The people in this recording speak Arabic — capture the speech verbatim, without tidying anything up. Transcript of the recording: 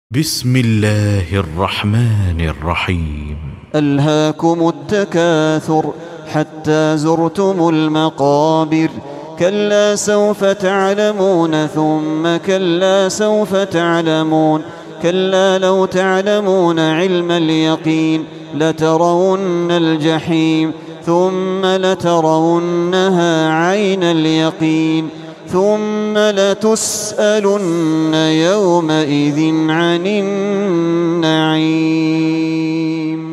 بسم الله الرحمن الرحيم. ألهاكم التكاثر حتى زرتم المقابر، كلا سوف تعلمون ثم كلا سوف تعلمون، كلا لو تعلمون علم اليقين لترون الجحيم ثم لترونها عين اليقين ثم لتسألن يومئذ عن النعيم.